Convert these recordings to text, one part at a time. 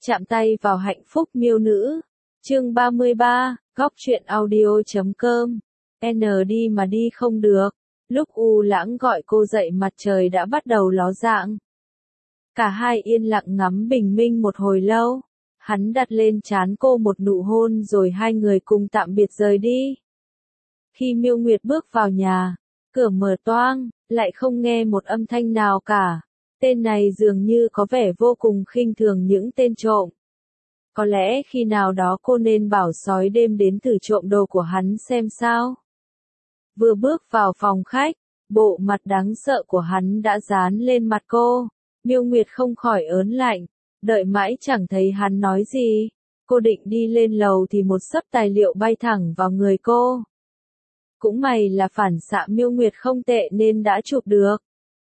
Chạm tay vào hạnh phúc miêu nữ. Chương 33, góc truyện audio.com. Đi mà đi không được. Lúc U Lãng gọi cô dậy mặt trời đã bắt đầu ló dạng. Cả hai yên lặng ngắm bình minh một hồi lâu. Hắn đặt lên trán cô một nụ hôn rồi hai người cùng tạm biệt rời đi. Khi Miêu Nguyệt bước vào nhà, cửa mở toang, lại không nghe một âm thanh nào cả. Tên này dường như có vẻ vô cùng khinh thường những tên trộm. Có lẽ khi nào đó cô nên bảo sói đêm đến thử trộm đồ của hắn xem sao. Vừa bước vào phòng khách, bộ mặt đáng sợ của hắn đã dán lên mặt cô. Miêu Nguyệt không khỏi ớn lạnh, đợi mãi chẳng thấy hắn nói gì. Cô định đi lên lầu thì một xấp tài liệu bay thẳng vào người cô. Cũng may là phản xạ Miêu Nguyệt không tệ nên đã chụp được.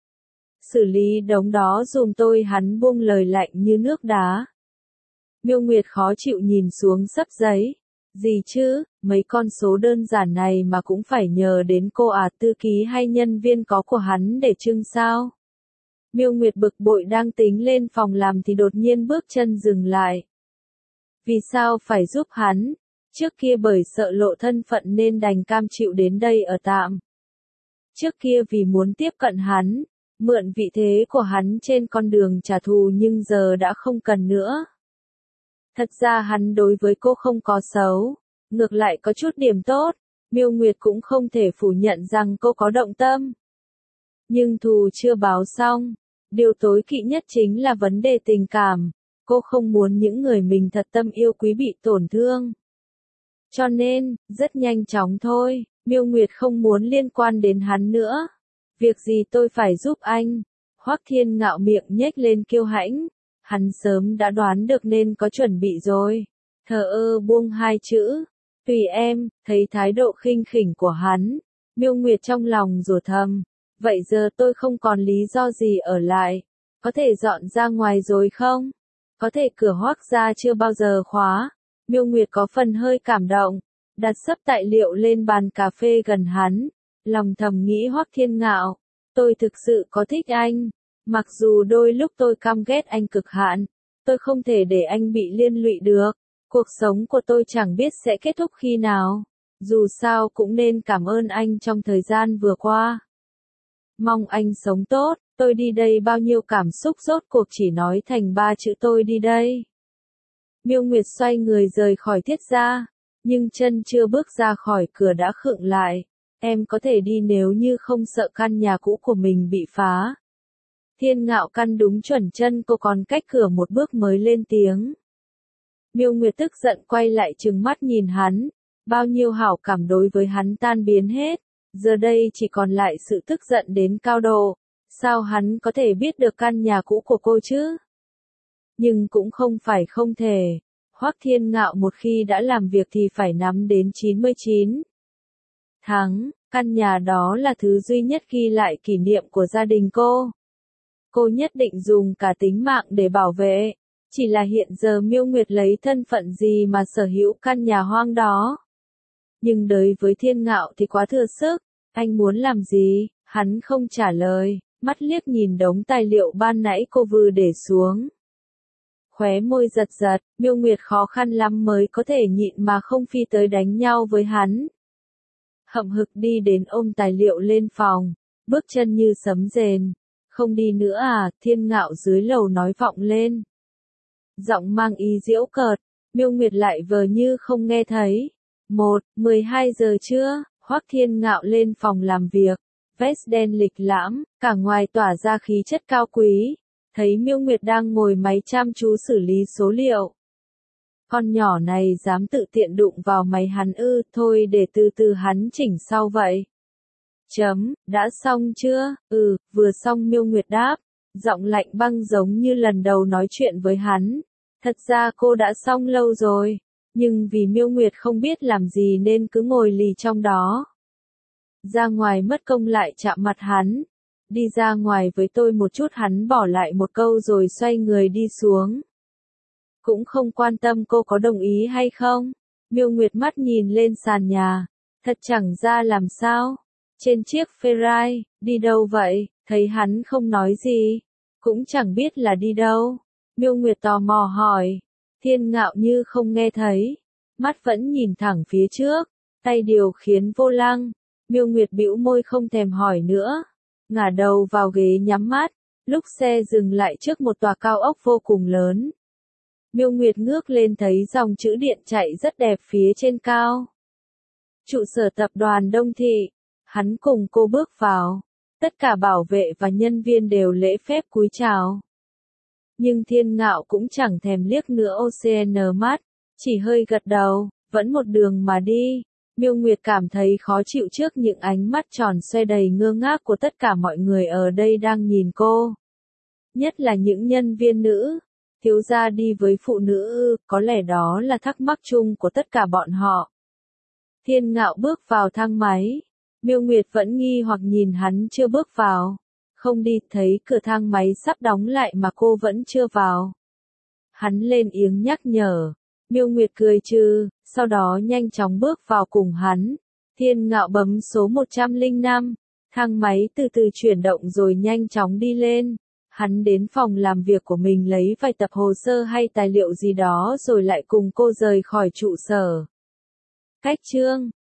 Xử lý đống đó dùm tôi, hắn buông lời lạnh như nước đá. Miêu Nguyệt khó chịu nhìn xuống xấp giấy. Gì chứ, mấy con số đơn giản này mà cũng phải nhờ đến cô à, thư ký hay nhân viên có của hắn để trưng sao? Miêu Nguyệt bực bội đang tính lên phòng làm thì đột nhiên bước chân dừng lại. Vì sao phải giúp hắn? Trước kia bởi sợ lộ thân phận nên đành cam chịu đến đây ở tạm. Trước kia vì muốn tiếp cận hắn, mượn vị thế của hắn trên con đường trả thù, nhưng giờ đã không cần nữa. Thật ra hắn đối với cô không có xấu, ngược lại có chút điểm tốt. Miêu Nguyệt cũng không thể phủ nhận rằng cô có động tâm. Nhưng thù chưa báo xong, điều tối kỵ nhất chính là vấn đề tình cảm. Cô không muốn những người mình thật tâm yêu quý bị tổn thương. Cho nên, rất nhanh chóng thôi, Miêu Nguyệt không muốn liên quan đến hắn nữa. Việc gì tôi phải giúp anh? Hoắc Thiên Ngạo miệng nhếch lên kiêu hãnh. Hắn sớm đã đoán được nên có chuẩn bị rồi. Thờ ơ buông hai chữ. Tùy em, thấy thái độ khinh khỉnh của hắn. Miêu Nguyệt trong lòng rủa thầm. Vậy giờ tôi không còn lý do gì ở lại. Có thể dọn ra ngoài rồi không? Có thể cửa Hoắc gia chưa bao giờ khóa. Miêu Nguyệt có phần hơi cảm động. Đặt xấp tài liệu lên bàn cà phê gần hắn. Lòng thầm nghĩ Hoắc Thiên Ngạo. Tôi thực sự có thích anh. Mặc dù đôi lúc tôi căm ghét anh cực hạn, tôi không thể để anh bị liên lụy được. Cuộc sống của tôi chẳng biết sẽ kết thúc khi nào. Dù sao cũng nên cảm ơn anh trong thời gian vừa qua. Mong anh sống tốt. Tôi đi đây, bao nhiêu cảm xúc rốt cuộc chỉ nói thành 3 chữ tôi đi đây. Miêu Nguyệt xoay người rời khỏi Thiết gia, nhưng chân chưa bước ra khỏi cửa đã khựng lại. Em có thể đi nếu như không sợ căn nhà cũ của mình bị phá. Thiên Ngạo căn đúng chuẩn chân cô, còn cách cửa một bước mới lên tiếng. Miêu Nguyệt tức giận quay lại trừng mắt nhìn hắn. Bao nhiêu hảo cảm đối với hắn tan biến hết. Giờ đây chỉ còn lại sự tức giận đến cao độ. Sao hắn có thể biết được căn nhà cũ của cô chứ? Nhưng cũng không phải không thể. Hoắc Thiên Ngạo một khi đã làm việc thì phải nắm đến 99 tháng. Căn nhà đó là thứ duy nhất ghi lại kỷ niệm của gia đình cô. Cô nhất định dùng cả tính mạng để bảo vệ. Chỉ là hiện giờ Miêu Nguyệt lấy thân phận gì mà sở hữu căn nhà hoang đó. Nhưng đối với Thiên Ngạo thì quá thừa sức. Anh muốn làm gì? Hắn không trả lời, mắt liếc nhìn đống tài liệu ban nãy cô vừa để xuống. Khóe môi giật giật, Miêu Nguyệt khó khăn lắm mới có thể nhịn mà không phi tới đánh nhau với hắn. Hậm hực đi đến ôm tài liệu lên phòng, bước chân như sấm rền. Không đi nữa à? Thiên Ngạo dưới lầu nói vọng lên. Giọng mang ý giễu cợt. Miêu Nguyệt lại vờ như không nghe thấy. 12 giờ trưa, Hoắc Thiên Ngạo lên phòng làm việc. Vest đen lịch lãm, cả ngoài tỏa ra khí chất cao quý. Thấy Miêu Nguyệt đang ngồi máy chăm chú xử lý số liệu. Con nhỏ này dám tự tiện đụng vào máy hắn ư? Thôi để từ từ hắn chỉnh sau vậy. Đã xong chưa? Vừa xong, Miêu Nguyệt đáp. Giọng lạnh băng giống như lần đầu nói chuyện với hắn. Thật ra cô đã xong lâu rồi. Nhưng vì Miêu Nguyệt không biết làm gì nên cứ ngồi lì trong đó. Ra ngoài mất công lại chạm mặt hắn. Đi ra ngoài với tôi một chút, hắn bỏ lại một câu rồi xoay người đi xuống. Cũng không quan tâm cô có đồng ý hay không. Miêu Nguyệt mắt nhìn lên sàn nhà. Thật chẳng ra làm sao. Trên chiếc Ferrari, đi đâu vậy? Thấy hắn không nói gì. Cũng chẳng biết là đi đâu. Miêu Nguyệt tò mò hỏi. Thiên Ngạo như không nghe thấy, mắt vẫn nhìn thẳng phía trước, tay điều khiển vô lăng. Miêu Nguyệt bĩu môi không thèm hỏi nữa, ngả đầu vào ghế nhắm mắt. Lúc xe dừng lại trước một tòa cao ốc vô cùng lớn, Miêu Nguyệt ngước lên thấy dòng chữ điện chạy rất đẹp phía trên cao. Trụ sở tập đoàn Đông Thị. Hắn cùng cô bước vào. Tất cả bảo vệ và nhân viên đều lễ phép cúi chào. Nhưng Thiên Ngạo cũng chẳng thèm liếc nữa OCN mắt, chỉ hơi gật đầu, vẫn một đường mà đi. Miêu Nguyệt cảm thấy khó chịu trước những ánh mắt tròn xoe đầy ngơ ngác của tất cả mọi người ở đây đang nhìn cô. Nhất là những nhân viên nữ. Thiếu gia đi với phụ nữ ư, có lẽ đó là thắc mắc chung của tất cả bọn họ. Thiên Ngạo bước vào thang máy. Miêu Nguyệt vẫn nghi hoặc nhìn hắn chưa bước vào. Không đi, thấy cửa thang máy sắp đóng lại mà cô vẫn chưa vào. Hắn lên tiếng nhắc nhở. Miêu Nguyệt cười trừ, sau đó nhanh chóng bước vào cùng hắn. Thiên Ngạo bấm số 105. Thang máy từ từ chuyển động rồi nhanh chóng đi lên. Hắn đến phòng làm việc của mình lấy vài tập hồ sơ hay tài liệu gì đó rồi lại cùng cô rời khỏi trụ sở. Cách chương